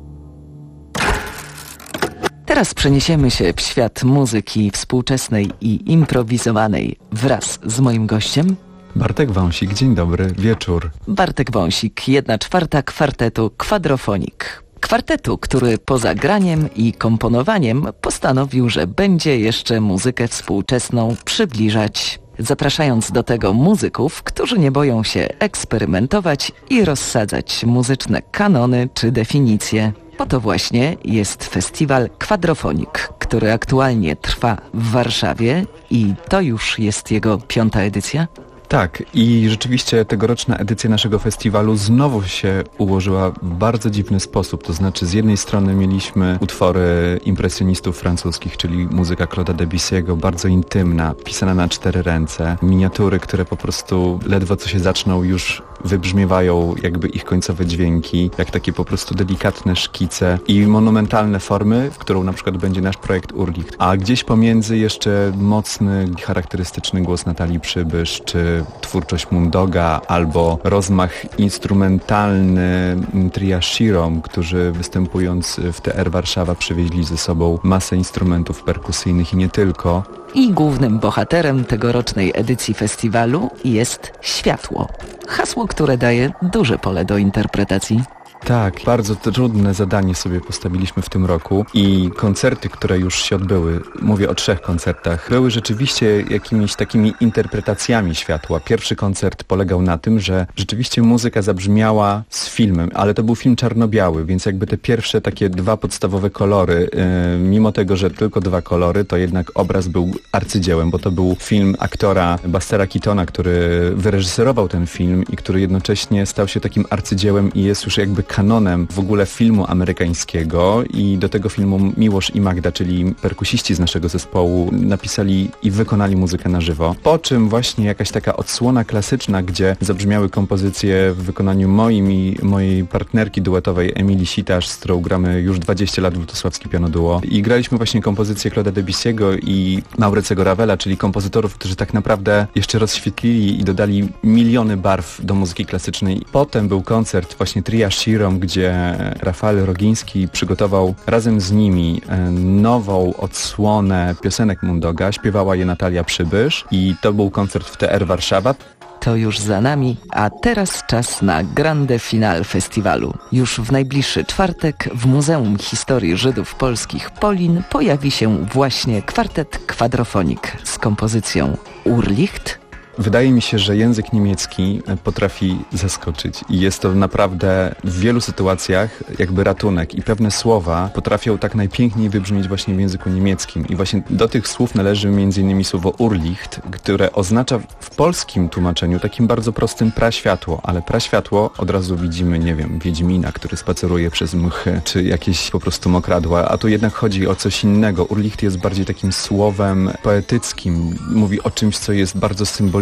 Teraz przeniesiemy się w świat muzyki współczesnej i improwizowanej wraz z moim gościem Bartek Wąsik, dzień dobry, wieczór. Bartek Wąsik, jedna czwarta kwartetu Quadrophonic. Kwartetu, który poza graniem i komponowaniem postanowił, że będzie jeszcze muzykę współczesną przybliżać, zapraszając do tego muzyków, którzy nie boją się eksperymentować i rozsadzać muzyczne kanony czy definicje. Po to właśnie jest festiwal Quadrophonic, który aktualnie trwa w Warszawie i to już jest jego piąta edycja. Tak, i rzeczywiście tegoroczna edycja naszego festiwalu znowu się ułożyła w bardzo dziwny sposób. To znaczy z jednej strony mieliśmy utwory impresjonistów francuskich, czyli muzyka Claude'a Debussy'ego, bardzo intymna, pisana na cztery ręce, miniatury, które po prostu ledwo co się zaczną już wybrzmiewają jakby ich końcowe dźwięki, jak takie po prostu delikatne szkice i monumentalne formy, w którą na przykład będzie nasz projekt Urlicht. A gdzieś pomiędzy jeszcze mocny, charakterystyczny głos Natalii Przybysz, czy twórczość Moondoga, albo rozmach instrumentalny tria Shirom, którzy występując w T R Warszawa przywieźli ze sobą masę instrumentów perkusyjnych i nie tylko. I głównym bohaterem tegorocznej edycji festiwalu jest światło. Hasło, które daje duże pole do interpretacji. Tak, bardzo trudne zadanie sobie postawiliśmy w tym roku i koncerty, które już się odbyły, mówię o trzech koncertach, były rzeczywiście jakimiś takimi interpretacjami światła. Pierwszy koncert polegał na tym, że rzeczywiście muzyka zabrzmiała z filmem, ale to był film czarno-biały, więc jakby te pierwsze takie dwa podstawowe kolory, yy, mimo tego, że tylko dwa kolory, to jednak obraz był arcydziełem, bo to był film aktora Bustera Keatona, który wyreżyserował ten film i który jednocześnie stał się takim arcydziełem i jest już jakby kanonem w ogóle filmu amerykańskiego i do tego filmu Miłosz i Magda, czyli perkusiści z naszego zespołu, napisali i wykonali muzykę na żywo. Po czym właśnie jakaś taka odsłona klasyczna, gdzie zabrzmiały kompozycje w wykonaniu moim i mojej partnerki duetowej Emilii Sitarz, z którą gramy już dwadzieścia lat w Lutosławskie Piano Duo. I graliśmy właśnie kompozycje Claude'a Debussy'ego i Maurycego Ravela, czyli kompozytorów, którzy tak naprawdę jeszcze rozświetlili i dodali miliony barw do muzyki klasycznej. Potem był koncert właśnie tria Shirom, gdzie Rafael Rogiński przygotował razem z nimi nową odsłonę piosenek Moondoga. Śpiewała je Natalia Przybysz i to był koncert w T R Warszawa. To już za nami, a teraz czas na grande finale festiwalu. Już w najbliższy czwartek w Muzeum Historii Żydów Polskich Polin pojawi się właśnie kwartet Quadrophonic z kompozycją Urlicht. Wydaje mi się, że język niemiecki potrafi zaskoczyć i jest to naprawdę w wielu sytuacjach jakby ratunek i pewne słowa potrafią tak najpiękniej wybrzmieć właśnie w języku niemieckim i właśnie do tych słów należy między innymi słowo Urlicht, które oznacza w polskim tłumaczeniu takim bardzo prostym praświatło, ale praświatło od razu widzimy, nie wiem, Wiedźmina, który spaceruje przez mchy, czy jakieś po prostu mokradła, a tu jednak chodzi o coś innego. Urlicht jest bardziej takim słowem poetyckim, mówi o czymś, co jest bardzo symboliczne,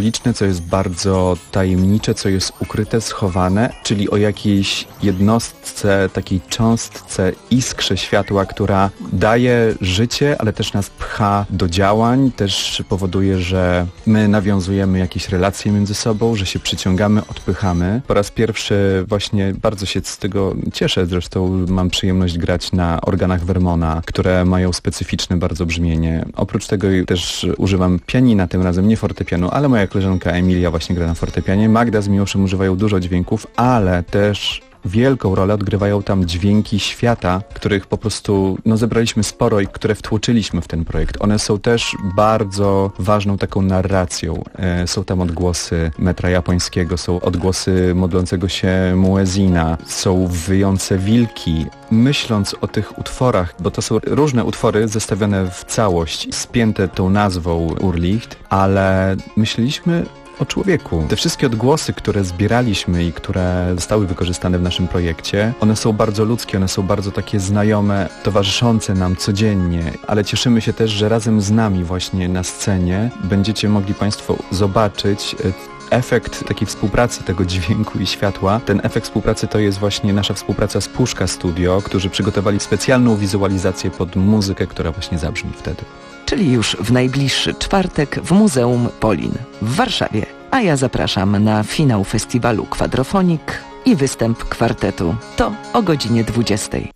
symboliczne, co jest bardzo tajemnicze, co jest ukryte, schowane, czyli o jakiejś jednostce, takiej cząstce, iskrze światła, która daje życie, ale też nas pcha do działań, też powoduje, że my nawiązujemy jakieś relacje między sobą, że się przyciągamy, odpychamy. Po raz pierwszy właśnie bardzo się z tego cieszę, zresztą mam przyjemność grać na organach Vermona, które mają specyficzne bardzo brzmienie. Oprócz tego też używam pianina, tym razem nie fortepianu, ale moja koleżanka Emilia właśnie gra na fortepianie. Magda z Miłoszem używają dużo dźwięków, ale też wielką rolę odgrywają tam dźwięki świata, których po prostu no, zebraliśmy sporo i które wtłoczyliśmy w ten projekt. One są też bardzo ważną taką narracją. E, są tam odgłosy metra japońskiego, są odgłosy modlącego się muezina, są wyjące wilki. Myśląc o tych utworach, bo to są różne utwory zestawione w całość, spięte tą nazwą Urlicht, ale myśleliśmy o człowieku. Te wszystkie odgłosy, które zbieraliśmy i które zostały wykorzystane w naszym projekcie, one są bardzo ludzkie, one są bardzo takie znajome, towarzyszące nam codziennie, ale cieszymy się też, że razem z nami właśnie na scenie będziecie mogli Państwo zobaczyć efekt takiej współpracy tego dźwięku i światła. Ten efekt współpracy to jest właśnie nasza współpraca z Puszka Studio, którzy przygotowali specjalną wizualizację pod muzykę, która właśnie zabrzmi wtedy. Czyli już w najbliższy czwartek w Muzeum Polin w Warszawie. A ja zapraszam na finał festiwalu Quadrofonik i występ kwartetu. To o godzinie dwudziestej.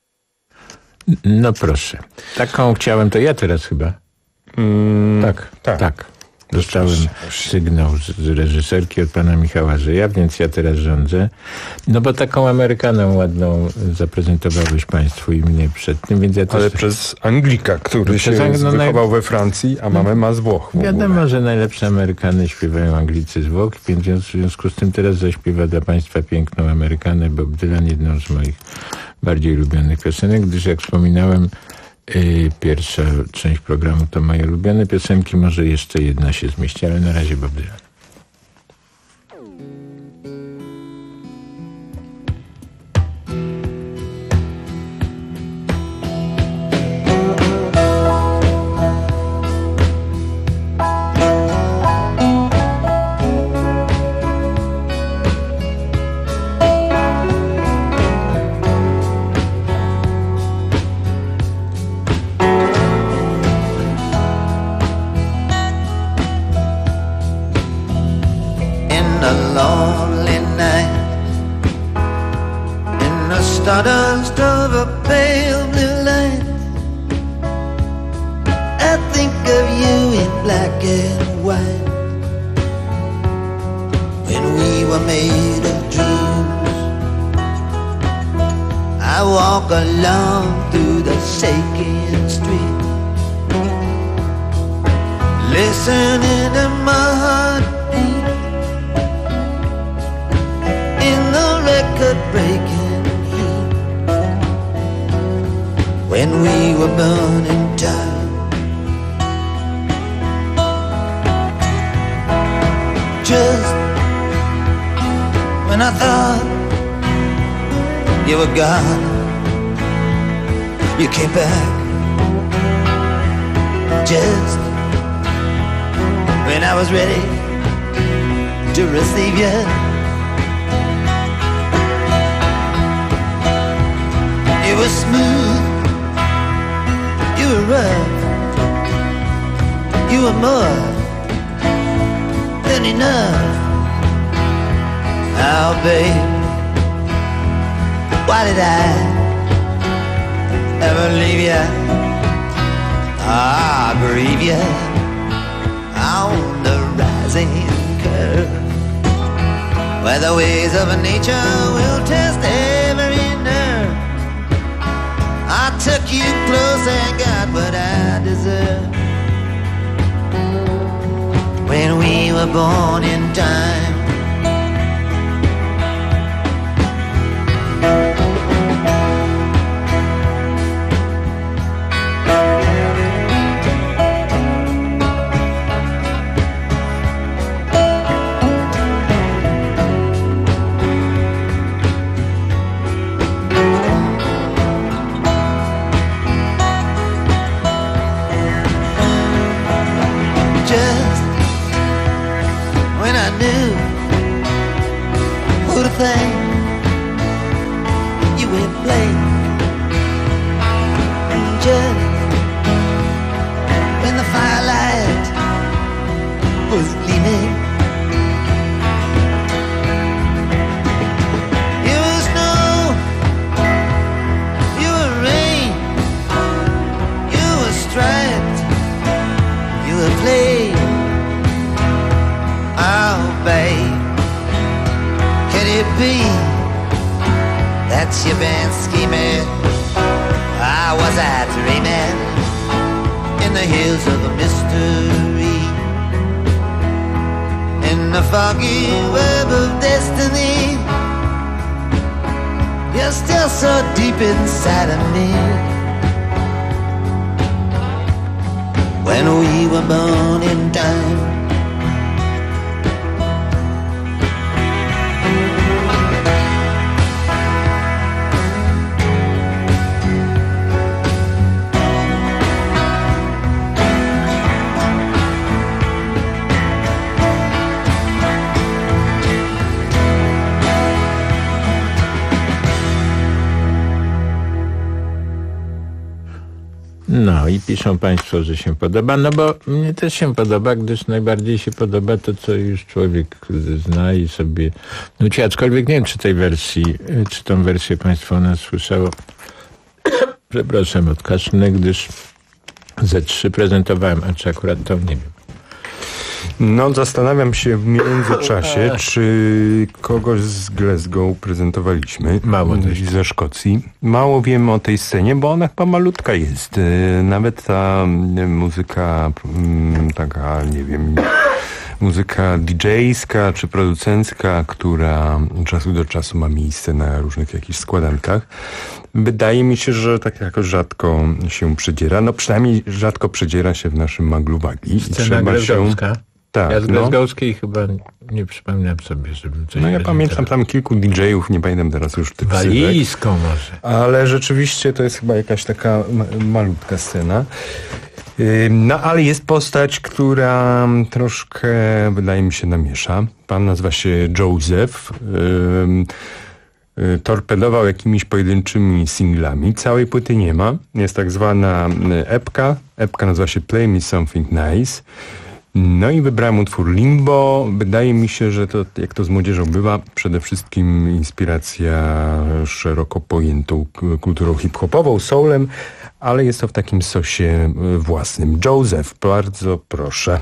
No proszę. Taką chciałem, to ja teraz chyba. Mm, tak, tak. tak. Dostałem sygnał z, z reżyserki od pana Michała, że ja, więc ja teraz rządzę. No bo taką Amerykaną ładną zaprezentowałeś państwu i mnie przed tym, więc ja też... Ale przez Anglika, który no, się no, wychował naj... we Francji, a mamę ma z Włoch. Wiadomo, że najlepsze Amerykany śpiewają Anglicy z Włoch, więc w związku z tym teraz zaśpiewa dla państwa piękną Amerykanę Bob Dylan, jedną z moich bardziej ulubionych piosenek, gdyż jak wspominałem, Yy, pierwsza część programu to moje ulubione piosenki, może jeszcze jedna się zmieści, ale na razie Bob Dylan. Stardust of a pale blue light, I think of you in black and white. When we were made of dreams, I walk along through the shaking street, listening to my heartbeat in the record breaking. When we were burning tight, just when I thought you were gone, you came back. Just when I was ready to receive you, you were smooth, you were rough, you were more than enough. Oh, babe, why did I ever leave you? Ah, grieve you on the rising curve, where the ways of nature will test every nerve. I took you close and got what I deserve. When we were born in time, be. That you've been scheming. I was I dreaming in the hills of the mystery, in the foggy web of destiny. You're still so deep inside of me. When we were born in time, No i piszą Państwo, że się podoba, no bo mnie też się podoba, gdyż najbardziej się podoba to, co już człowiek zna i sobie nuci, aczkolwiek nie wiem, czy tej wersji, czy tą wersję Państwo o nas słyszało. Przepraszam, odkaszlę, gdyż ze trzy prezentowałem, a czy akurat to nie wiem. No, zastanawiam się w międzyczasie, czy kogoś z Glasgow prezentowaliśmy. Mało też. Ze Szkocji. Mało wiemy o tej scenie, bo ona chyba malutka jest. Nawet ta muzyka taka, nie wiem, muzyka didżejska czy producencka, która czasu do czasu ma miejsce na różnych jakichś składankach. Wydaje mi się, że tak jakoś rzadko się przedziera. No przynajmniej rzadko przedziera się w naszym maglu wagi. Scena glasgowska. Tak, ja z glasgowskiej no. chyba nie przypominam sobie, żebym coś... No ja pamiętam tam kilku didżejów, nie pamiętam teraz już tych walijską może. Ale rzeczywiście to jest chyba jakaś taka ma- malutka scena. No ale jest postać, która troszkę, wydaje mi się, namiesza. Pan nazywa się Joseph. Torpedował jakimiś pojedynczymi singlami. Całej płyty nie ma. Jest tak zwana epka. Epka nazywa się Play Me Something Nice. No i wybrałem utwór Limbo. Wydaje mi się, że to, jak to z młodzieżą bywa, przede wszystkim inspiracja szeroko pojętą kulturą hip-hopową, soulem, ale jest to w takim sosie własnym. Joseph, bardzo proszę.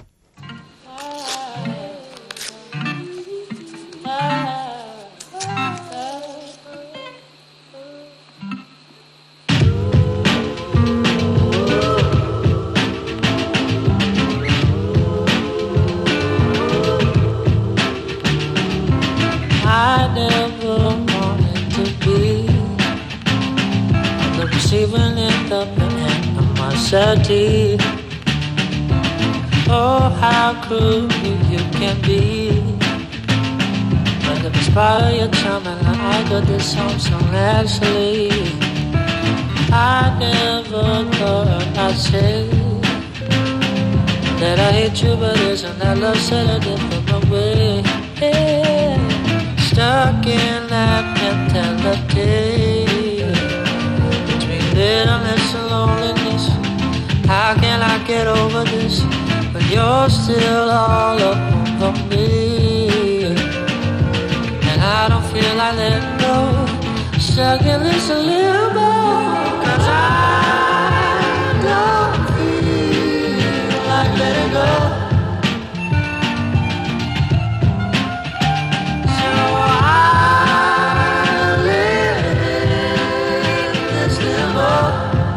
Oh, how cruel you can be. But in spite of your charm, and I got this song, so naturally I never thought I'd say that I hate you, but isn't that love said a different way? Yeah. Stuck in that mentality between bitterness and loneliness. How can I get over this when you're still all up over me? And I don't feel like letting go, stuck in this limbo, 'cause I don't feel like letting go. So I live in this limbo.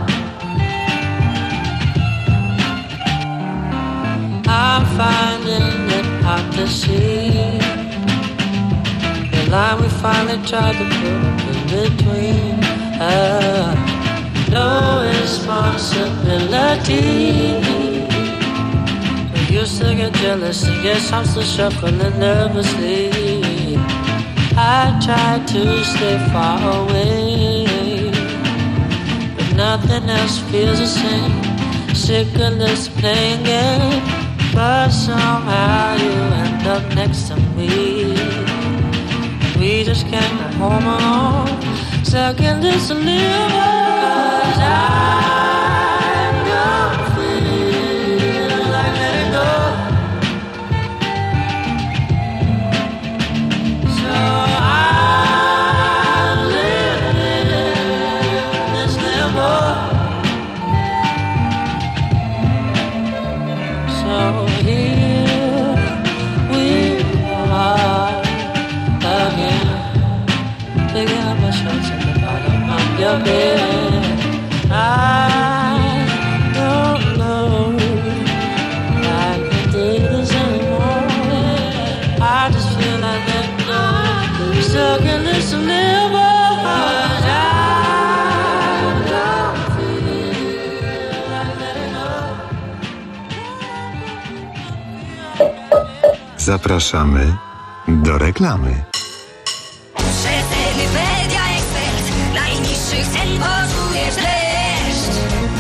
I'm finding it hard to see the line we finally tried to put in between. Uh, no responsibility. We used to get jealous, and yes, I'm still shuffling nervously. I tried to stay far away, but nothing else feels the same. Sick of this playing game. But somehow you end up next to me. We just can't go home alone, stuck in this limbo. 'Cause I don't feel like letting go. So I live in this limbo. So here we are again. Zapraszamy do reklamy. Przeceny Media Expert. Najniższych cen poczujesz dreszcz.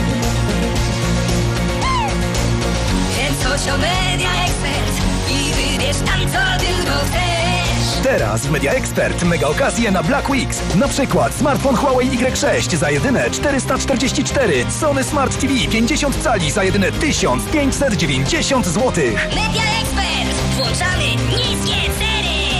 Więc chodź o Media Expert i wybierz tam, co tylko chcesz. Teraz w Media Expert mega okazje na Black Weeks. Na przykład smartfon Huawei Y sześć za jedyne czterysta czterdzieści cztery, Sony Smart T V pięćdziesiąt cali za jedyne tysiąc pięćset dziewięćdziesiąt złotych. Media Expert. Włączamy niskie ceny.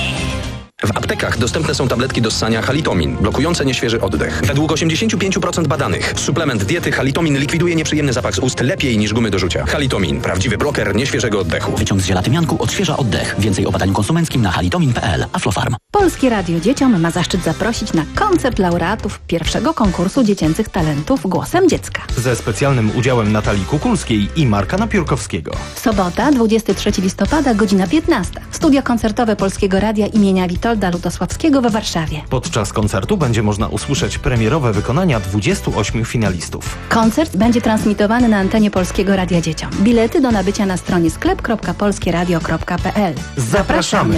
W aptekach dostępne są tabletki do ssania Halitomin, blokujące nieświeży oddech. Według osiemdziesiąt pięć procent badanych suplement diety Halitomin likwiduje nieprzyjemny zapach z ust lepiej niż gumy do rzucia. Halitomin, prawdziwy bloker nieświeżego oddechu. Wyciąg z ziela tymianku odświeża oddech. Więcej o badaniu konsumenckim na halitomin kropka p l. Aflofarm. Polskie Radio Dzieciom ma zaszczyt zaprosić na koncert laureatów pierwszego konkursu dziecięcych talentów Głosem Dziecka. Ze specjalnym udziałem Natalii Kukulskiej i Marka Napiórkowskiego. Sobota, dwudziestego trzeciego listopada, godzina piętnasta. Studio koncertowe Polskiego Radia imienia Witolda Lutosławskiego we Warszawie. Podczas koncertu będzie można usłyszeć premierowe wykonania dwudziestu ośmiu finalistów. Koncert będzie transmitowany na antenie Polskiego Radia Dzieciom. Bilety do nabycia na stronie sklep kropka polskie radio kropka p l. Zapraszamy!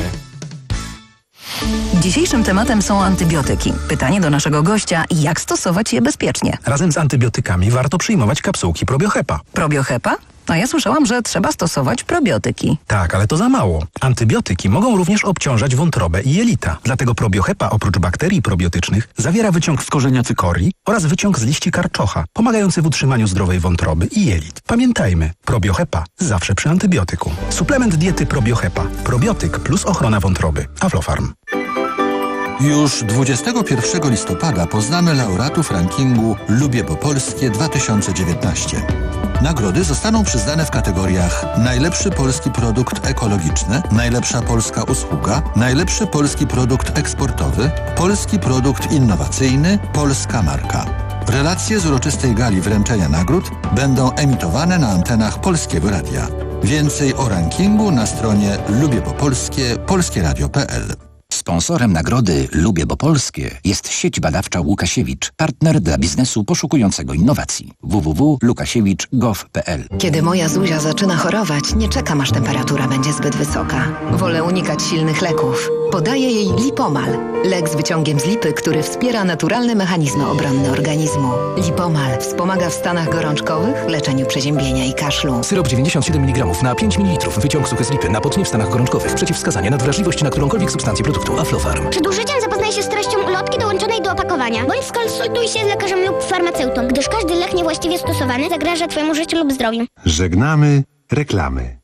Dzisiejszym tematem są antybiotyki. Pytanie do naszego gościa, jak stosować je bezpiecznie? Razem z antybiotykami warto przyjmować kapsułki Probiohepa. Probiohepa? A ja słyszałam, że trzeba stosować probiotyki. Tak, ale to za mało. Antybiotyki mogą również obciążać wątrobę i jelita. Dlatego Probiohepa oprócz bakterii probiotycznych zawiera wyciąg z korzenia cykorii oraz wyciąg z liści karczocha, pomagający w utrzymaniu zdrowej wątroby i jelit. Pamiętajmy, Probiohepa zawsze przy antybiotyku. Suplement diety Probiohepa. Probiotyk plus ochrona wątroby. Aflofarm. Już dwudziestego pierwszego listopada poznamy laureatów rankingu Lubię Bo Polskie dwa tysiące dziewiętnaście. Nagrody zostaną przyznane w kategoriach najlepszy polski produkt ekologiczny, najlepsza polska usługa, najlepszy polski produkt eksportowy, polski produkt innowacyjny, polska marka. Relacje z uroczystej gali wręczenia nagród będą emitowane na antenach Polskiego Radia. Więcej o rankingu na stronie lubię bo polskie polskie radio kropka p l. Sponsorem nagrody Lubię Bo Polskie jest sieć badawcza Łukasiewicz, partner dla biznesu poszukującego innowacji. w w w kropka łukasiewicz kropka gov kropka p l. Kiedy moja Zuzia zaczyna chorować, nie czekam, aż temperatura będzie zbyt wysoka. Wolę unikać silnych leków. Podaję jej Lipomal. Lek z wyciągiem z lipy, który wspiera naturalne mechanizmy obronne organizmu. Lipomal wspomaga w stanach gorączkowych, leczeniu przeziębienia i kaszlu. Syrop dziewięćdziesiąt siedem miligramów na pięć mililitrów. Wyciąg suchy z lipy na potnie w stanach gorączkowych. Przeciwwskazania na wrażliwość na którąkolwiek substancję produktu. Aflofarm. Przed użyciem zapoznaj się z treścią ulotki dołączonej do opakowania, bądź skonsultuj się z lekarzem lub farmaceutą, gdyż każdy lek niewłaściwie stosowany zagraża Twojemu życiu lub zdrowiu. Żegnamy reklamy.